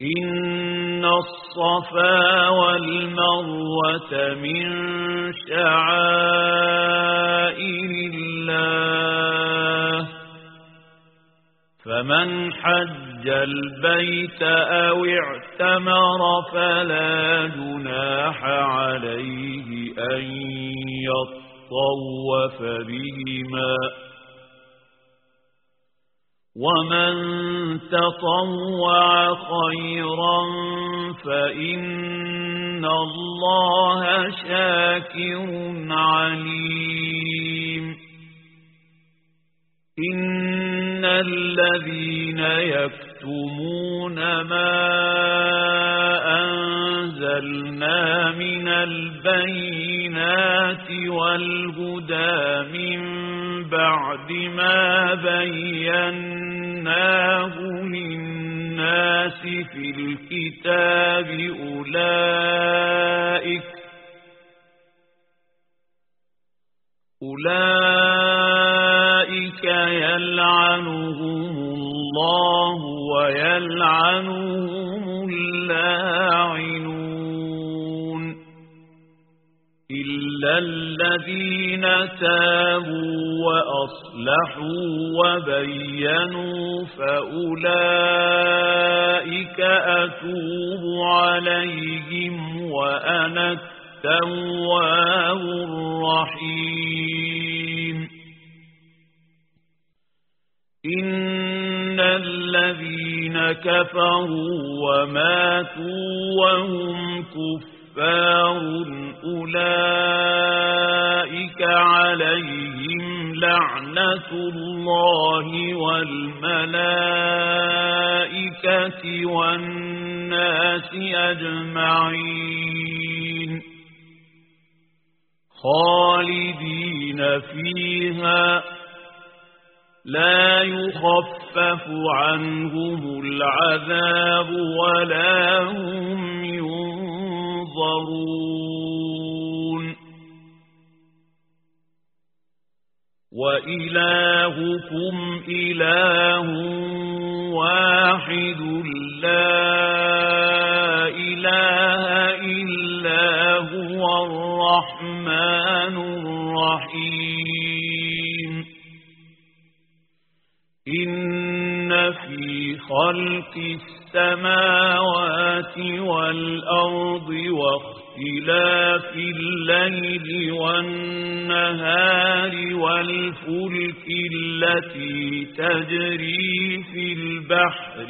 إن الصفا والمروة من شعائر الله فمن حج البيت أو اعتمر فلا جناح عليه أن يطوف بهما ومن تطوع خيرا فإن الله شاكر عليم إن الذين يكتمون ما أنزلنا من البينات والهدى من بعد ما بيناه للناس في الكتاب أولئك يلعنهم الله ويلعنهم اللاعنون إلا الذين تابوا وأصلحوا وبينوا فأولئك أتوب عليهم وأنا التواب الرحيم إن الذين كفروا وماتوا وهم كفار أولئك عليهم لعنة الله والملائكة والناس أجمعين خالدين فيها لا يخفف عنهم العذاب ولا هم ينظرون وإلهكم إله واحد لا إله إلا هو الرحمن الرحيم إن في خلق السماوات والأرض واختلاف الليل والنهار والفلك التي تجري في البحر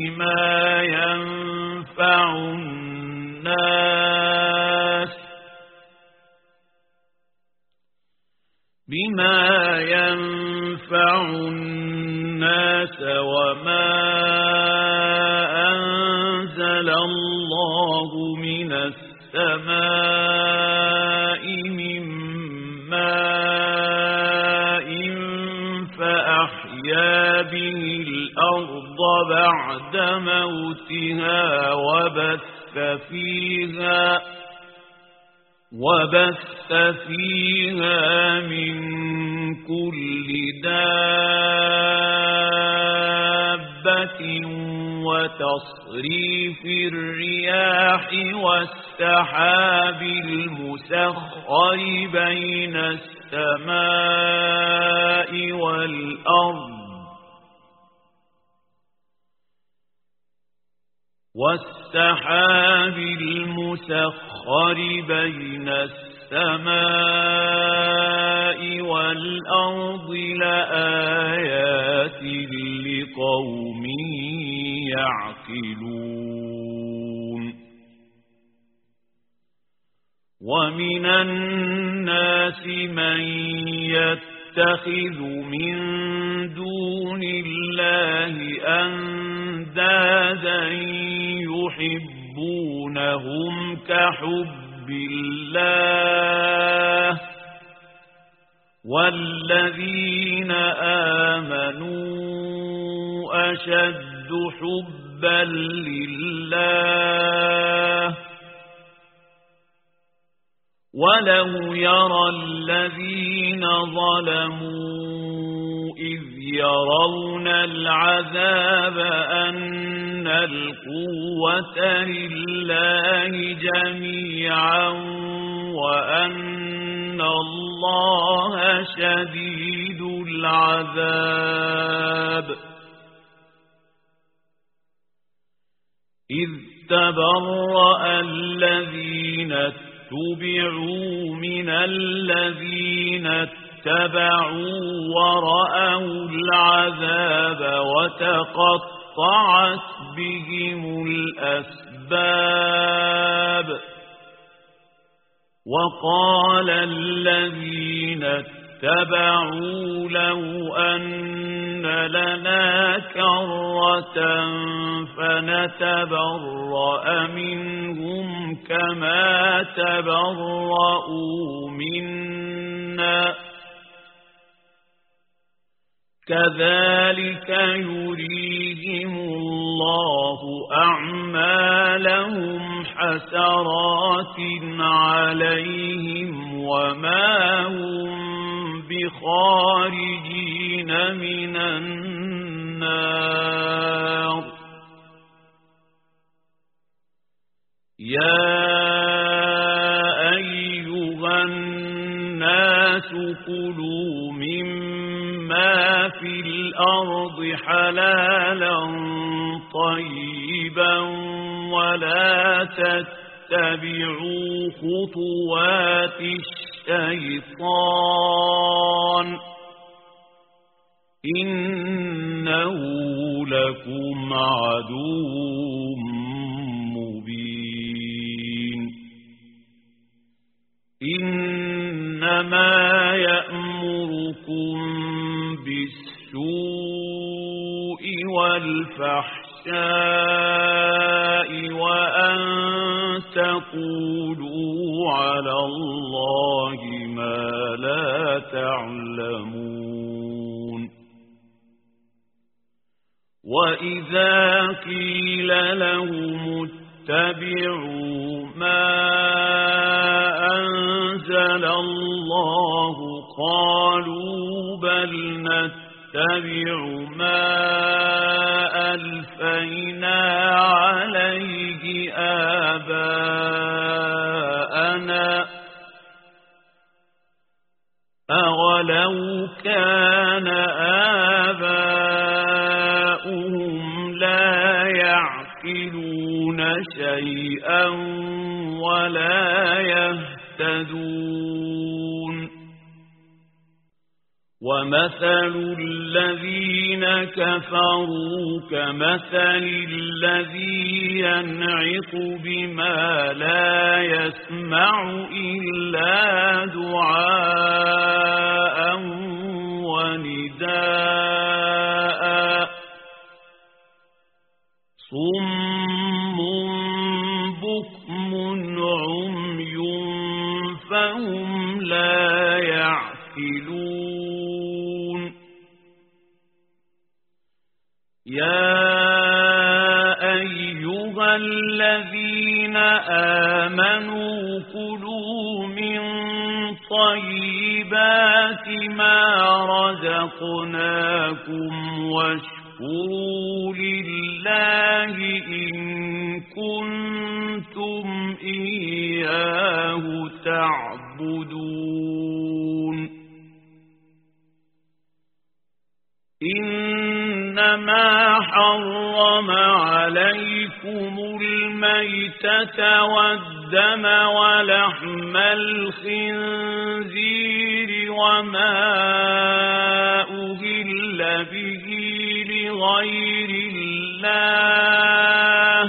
بما ينفع الناس وما أنزل الله من السماء من ماء فأحيا به الأرض بعد موتها وبث فيها من كل دابة وتصريف الرياح والسحاب المسخر بين السماء والأرض لآيات لقوم يعقلون ومن الناس من يتخذ من دون الله أندادا يحبونهم كحب الله والذين آمنوا أشد حبا لله ولو يرى الذين ظلموا إذ يرون العذاب أن القوة لله جميعا وأن الله شديد العذاب إذ تبرأ الذين اتبعوا من الذين اتبعوا ورأوا العذاب وتقطعت بهم الأسباب وقال الذين اتبعوا لو أن لنا كرة فنتبرأ منهم كما تبرؤوا منا كذلك يريهم الله أعمالهم حسرات عليهم وما هم بخارجين من النار يا أيها الناس كلوا مما في الأرض حلالا طيبا ولا تتبعوا خطوات الشيطان إنه لكم عدو مبين إنما يأمركم بالسوء والفحشاء وأن تقولوا على الله ما لا تعلمون وإذا قيل لهم اتبعوا ما أنزل الله قالوا بل نتبع ما ألفينا عليه آباءنا أولو كان آباؤهم لا يعقلون شيئا ولا يهتدون ومثل الذين كفروا كمثل الذي ينعق بما لا يسمع إلا دعاء ونداء صم بكم عمي فهم لا يعقلون يا أيها الذين آمنوا كلوا من طيبات ما رزقناكم واشكروا لله إن كنتم إياه تعبدون إنما حرم عليكم الميتة والدم ولحم الخنزير وما أهل به لغير الله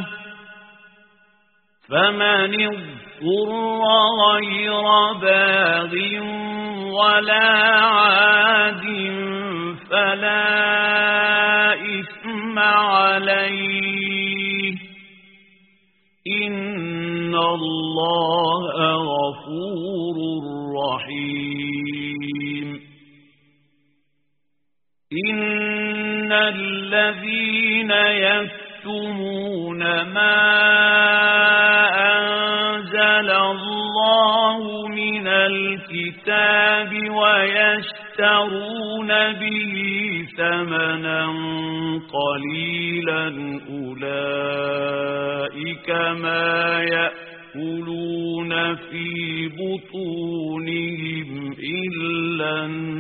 فمن اضطر غير باغ ولا عاد فلا إثم عليه إن الله غفور رحيم إن الذين يكتمون ما أنزل الله من الكتاب ويشترون به ثمنا قليلا أولئك ما يأكلون في بطونهم إلا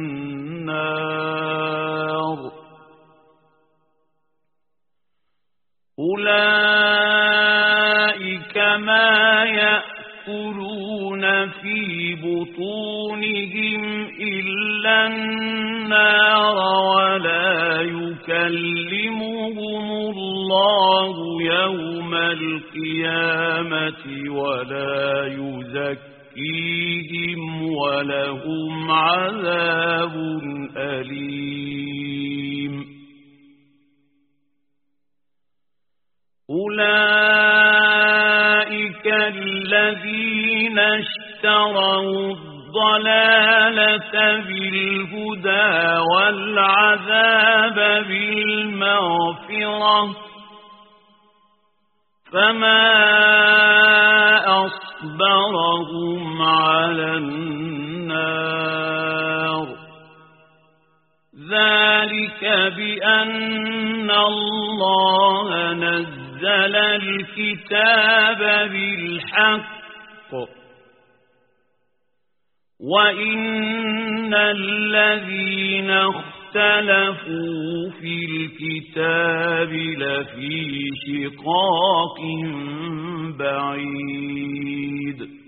النار أولئك ما يأكلون في بطونهم إلا النار ولا يكلمهم الله يوم القيامة ولا يزكيهم ولهم عذاب أليم أولئك الذين اشتروا الضلالة بالهدى والعذاب بالمغفرة فما أصبرهم على النار ذلك بأن الله نزل الكتاب بالحق وإن الذين اختلفوا في الكتاب لفي شقاق بعيد